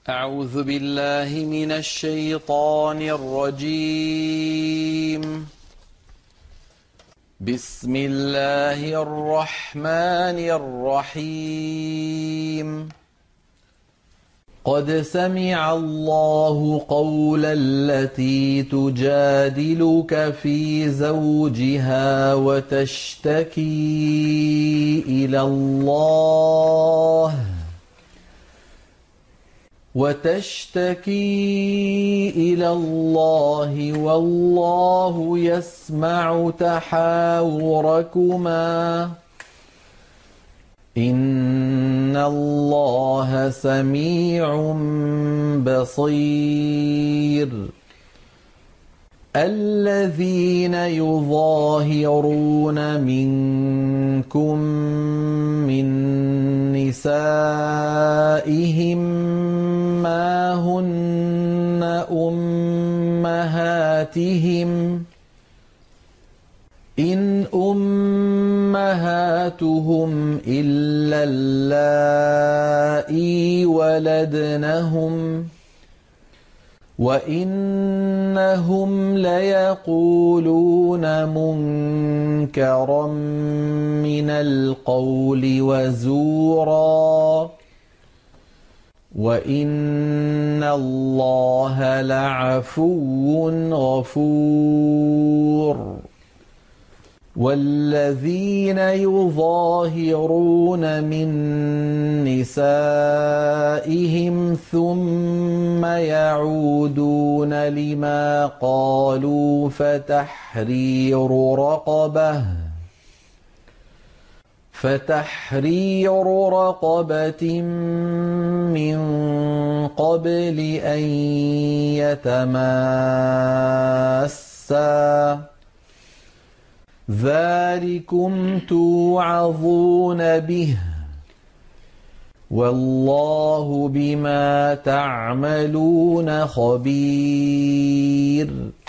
أعوذ بالله من الشيطان الرجيم. بسم الله الرحمن الرحيم. قد سمع الله قول التي تجادلك في زوجها وتشتكي إلى الله والله يسمع تحاوركما إن الله سميع بصير. الذين يظاهرون منكم من نسائهم ما هن أمهاتهم إن أمهاتهم إلا اللائي ولدنهم وإنهم ليقولون منكرا من القول وزورا وإن الله لعفو غفور. والذين يظاهرون من نسائهم ثم يعودون لما قالوا فتحرير رقبة من قبل أن يتماسا ذلكم توعظون به والله بما تعملون خبير.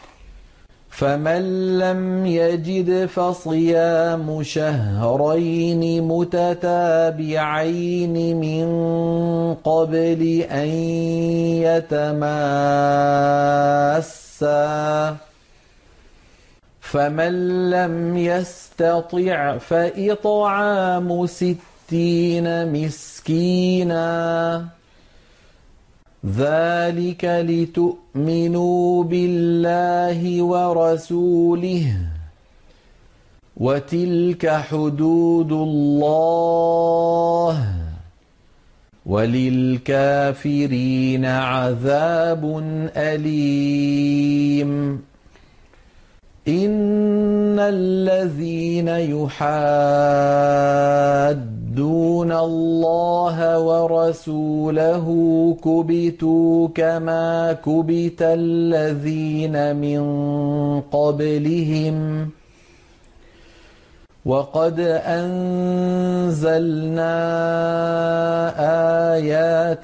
فمن لم يجد فصيام شهرين متتابعين من قبل أن يتماسا فمن لم يستطع فإطعام 60 مسكينا ذلك لتؤمنوا بالله ورسوله وتلك حدود الله وللكافرين عذاب أليم. إن الذين يحادون الله ورسوله كبتوا كما كبت الذين من قبلهم وقد أنزلنا آيات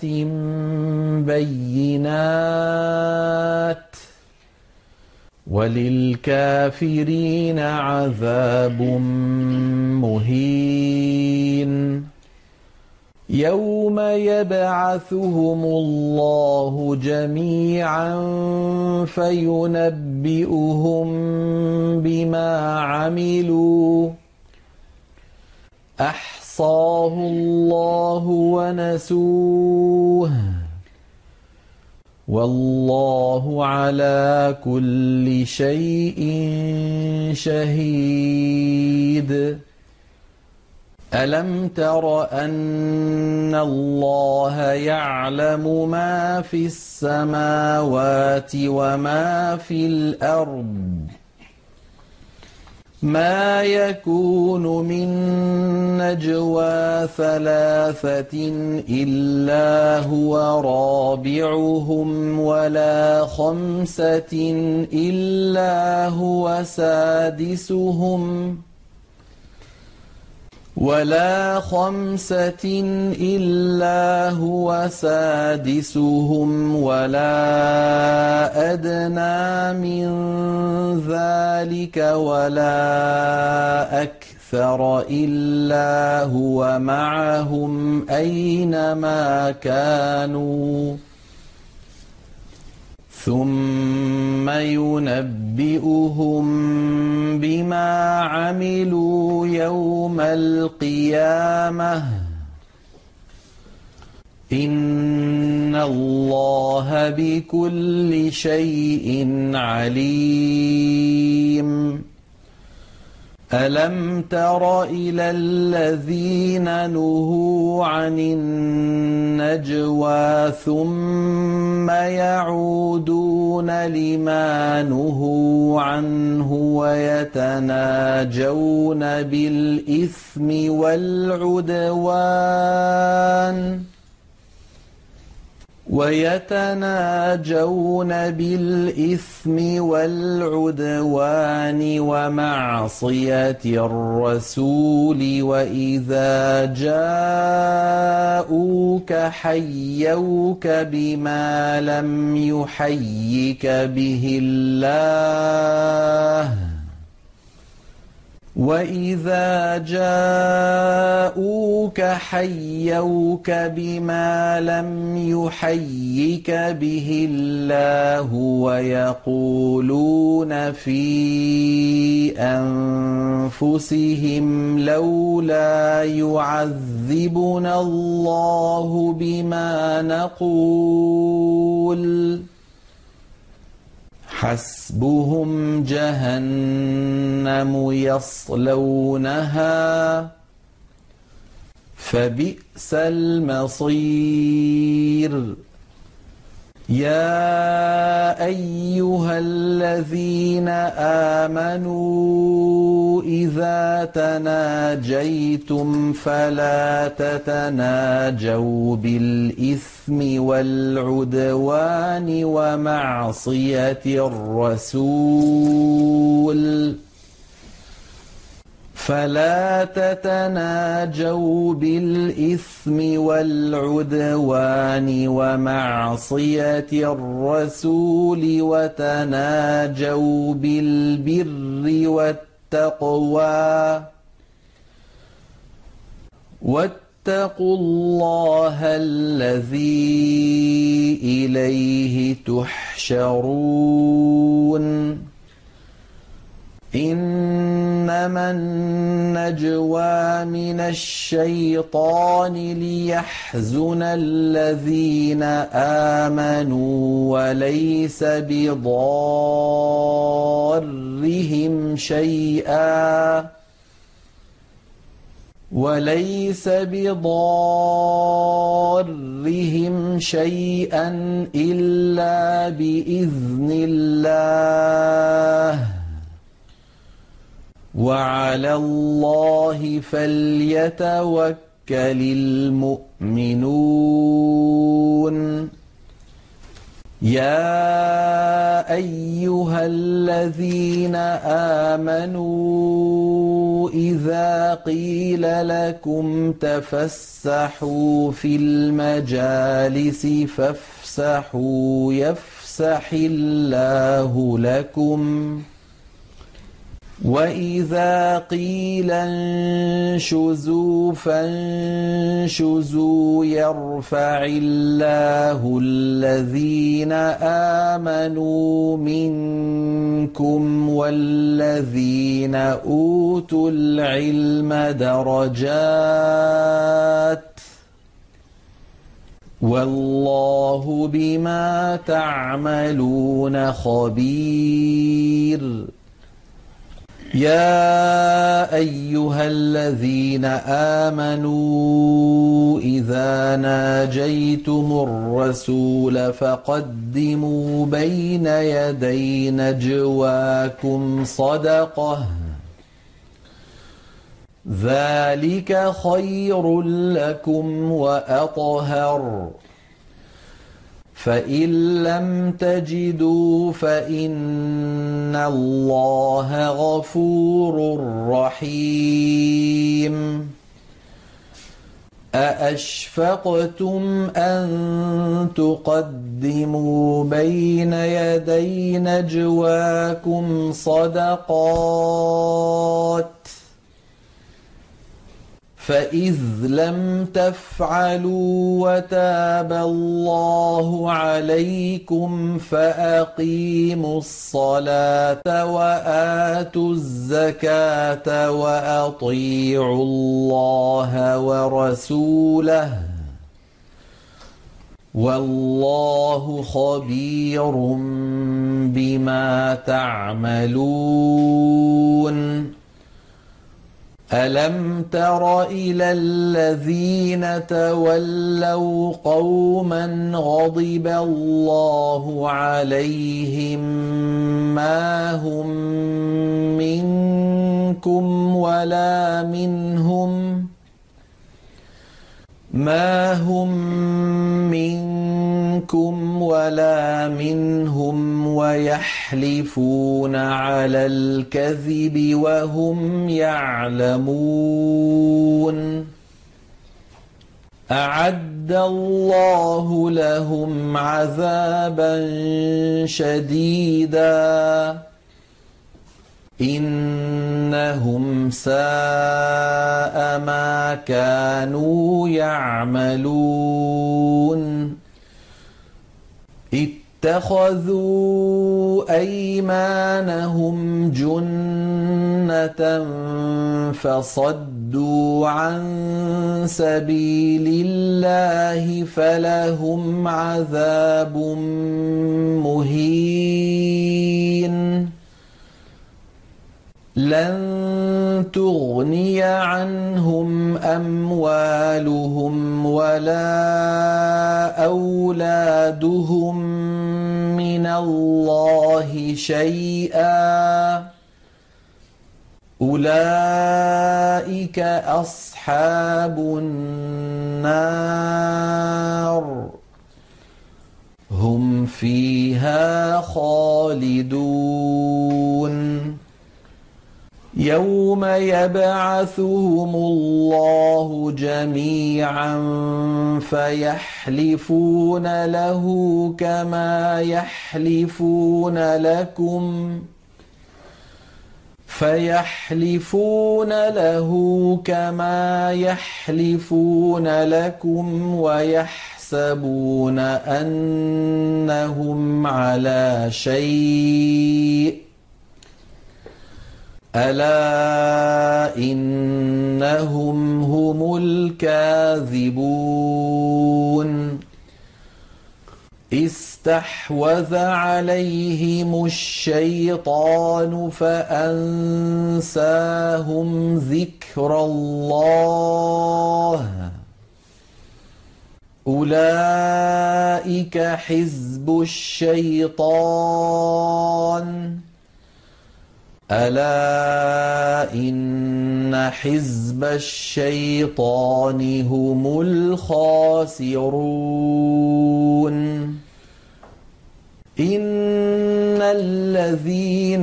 بينات وللكافرين عذاب مهين. يوم يبعثهم الله جميعا فينبئهم بما عملوا أحصاه الله ونسوه والله على كل شيء شهيد. ألم تر أن الله يعلم ما في السماوات وما في الأرض ما يكون من نجوى 3 إلا هو رابعهم ولا 5 إلا هو سادسهم ولا أدنى من ذلك ولا أكثر إلا هو معهم أينما كانوا ثم ينبئهم بما عملوا يوم القيامة إن الله بكل شيء عليم ألم تر إلى الذين نهوا عن النجوى ثم يعودون لما نهوا عنه ويتناجون بالإثم والعدوان ومعصية الرسول وإذا جاءوك حيوك بما لم يحيك به الله ويقولون في أنفسهم لولا يعذبنا الله بما نقول حسبهم جهنم يصلونها فبئس المصير يا أيها الذين آمنوا إذا تناجيتم فلا تتناجوا بالإثم والعدوان ومعصية الرسول وتناجوا بالبر والتقوى واتقوا الله الذي إليه تحشرون إنما النجوى من الشيطان ليحزن الذين آمنوا وليس بضارهم شيئا إلا بإذن الله وعلى الله فليتوكل المؤمنون يا أيها الذين آمنوا إذا قيل لكم تفسحوا في المجالس فافسحوا يفسح الله لكم وإذا قيل انشزوا فانشزوا يرفع الله الذين آمنوا منكم والذين أوتوا العلم درجات والله بما تعملون خبير يا أيها الذين آمنوا إذا ناجيتم الرسول فقدموا بين يدي نجواكم صدقة ذلك خير لكم وأطهر فإن لم تجدوا فإن الله غفور رحيم أأشفقتم أن تقدموا بين يدي نجواكم صدقات فإذ لم تفعلوا وتاب الله عليكم فأقيموا الصلاة وآتوا الزكاة وأطيعوا الله ورسوله والله خبير بما تعملون ألم تر إلى الذين تولوا قوما غضب الله عليهم ما هم منكم ولا منهم ويحلفون على الكذب وهم يعلمون أعد الله لهم عذابا شديدا إنهم ساء ما كانوا يعملون اتخذوا أيمانهم جنة فصدوا عن سبيل الله فلهم عذاب مهين لن تغني عنهم أموالهم ولا أولادهم من الله شيئا أولئك أصحاب النار هم فيها خالدون يوم يبعثهم الله جميعا فيحلفون له كما يحلفون لكم ويحسبون أنهم على شيء ألا إنهم هم الكاذبون استحوذ عليهم الشيطان فأنساهم ذكر الله أولئك حزب الشيطان ألا إن حزب الشيطان هم الخاسرون إن الذين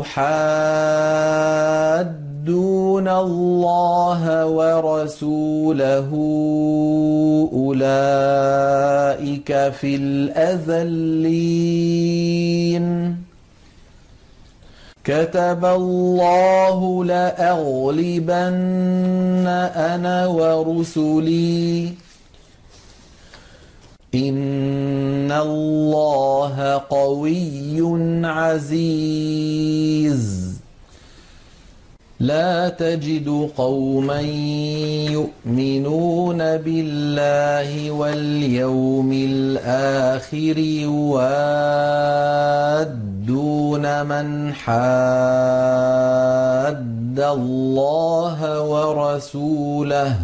يحادون الله ورسوله أولئك في الأذلين كتب الله لأغلبن أنا ورسلي إن الله قوي عزيز لا تجد قوما يؤمنون بالله واليوم الآخر يوادون من حاد الله ورسوله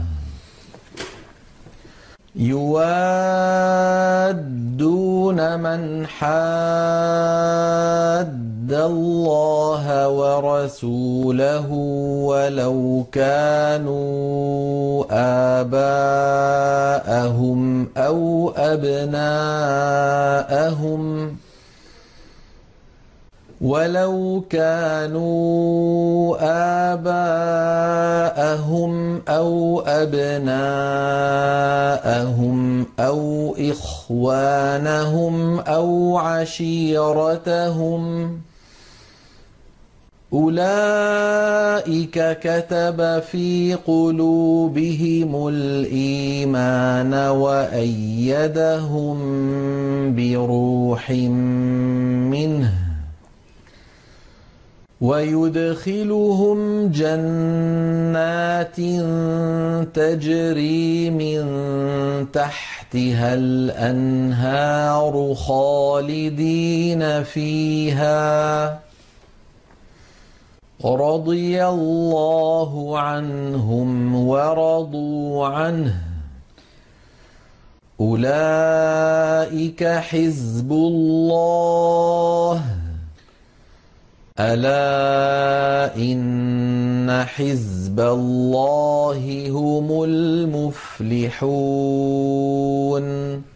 ولو كانوا آباءهم أو أبناءهم أو إخوانهم أو عشيرتهم أولئك كتب في قلوبهم الإيمان وأيدهم بروح منه ويدخلهم جنات تجري من تحتها الأنهار خالدين فيها رضي الله عنهم ورضوا عنه أولئك حزب الله ألا إن حزب الله هم المفلحون